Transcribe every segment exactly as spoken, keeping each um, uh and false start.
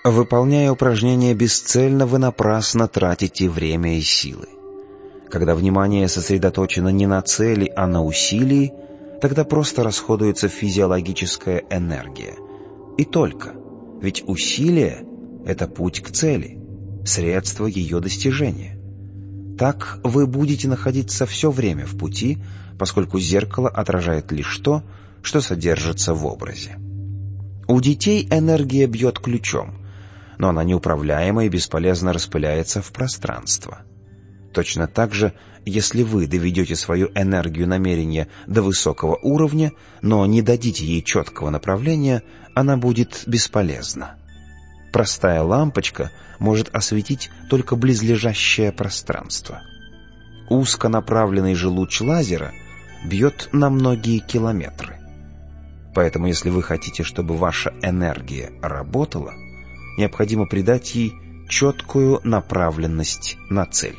Выполняя упражнения бесцельно, вы напрасно тратите время и силы. Когда внимание сосредоточено не на цели, а на усилии, тогда просто расходуется физиологическая энергия. И только. Ведь усилие — это путь к цели, средство ее достижения. Так вы будете находиться все время в пути, поскольку зеркало отражает лишь то, что содержится в образе. У детей энергия бьет ключом, но она неуправляема и бесполезно распыляется в пространство. Точно так же, если вы доведете свою энергию намерения до высокого уровня, но не дадите ей четкого направления, она будет бесполезна. Простая лампочка может осветить только близлежащее пространство. Узконаправленный же луч лазера бьет на многие километры. Поэтому, если вы хотите, чтобы ваша энергия работала, необходимо придать ей четкую направленность на цель.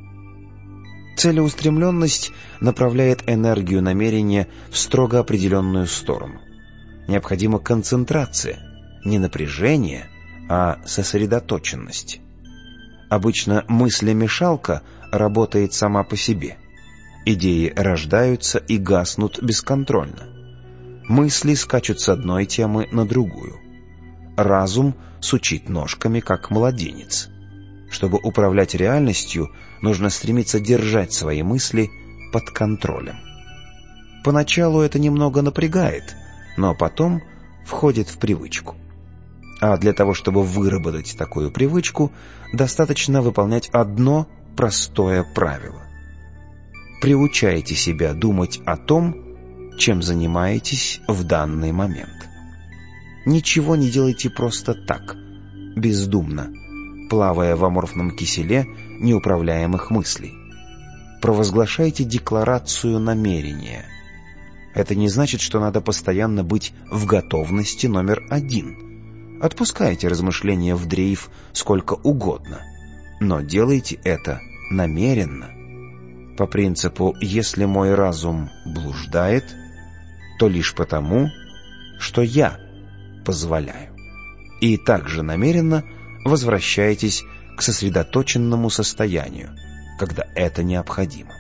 Целеустремленность направляет энергию намерения в строго определенную сторону. Необходима концентрация, не напряжение, а сосредоточенность. Обычно мыслемешалка работает сама по себе. Идеи рождаются и гаснут бесконтрольно. Мысли скачут с одной темы на другую. Разум сучит ножками, как младенец. Чтобы управлять реальностью, нужно стремиться держать свои мысли под контролем. Поначалу это немного напрягает, но потом входит в привычку. А для того, чтобы выработать такую привычку, достаточно выполнять одно простое правило. Приучайте себя думать о том, чем занимаетесь в данный момент. Ничего не делайте просто так, бездумно, плавая в аморфном киселе неуправляемых мыслей. Провозглашайте декларацию намерения. Это не значит, что надо постоянно быть в готовности номер один. Отпускайте размышления в дрейф сколько угодно, но делайте это намеренно. По принципу «если мой разум блуждает, то лишь потому, что я позволяю». И также намеренно возвращайтесь к сосредоточенному состоянию, когда это необходимо.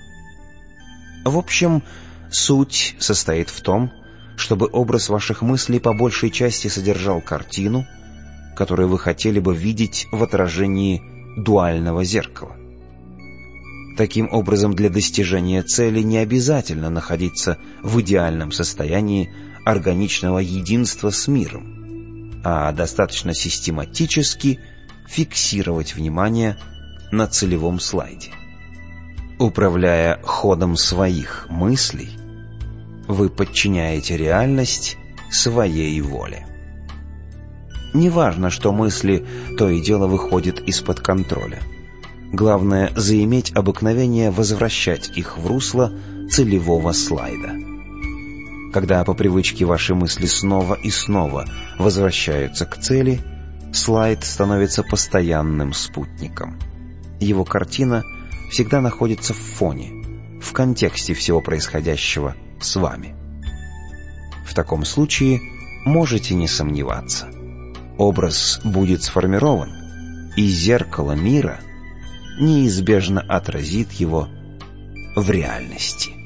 В общем, суть состоит в том, чтобы образ ваших мыслей по большей части содержал картину, которую вы хотели бы видеть в отражении дуального зеркала. Таким образом, для достижения цели не обязательно находиться в идеальном состоянии органичного единства с миром, а достаточно систематически фиксировать внимание на целевом слайде. Управляя ходом своих мыслей, вы подчиняете реальность своей воле. Неважно, что мысли то и дело выходят из-под контроля. Главное — заиметь обыкновение возвращать их в русло целевого слайда. Когда по привычке ваши мысли снова и снова возвращаются к цели, слайд становится постоянным спутником. Его картина всегда находится в фоне, в контексте всего происходящего с вами. В таком случае можете не сомневаться. Образ будет сформирован, и зеркало мира неизбежно отразит его в реальности.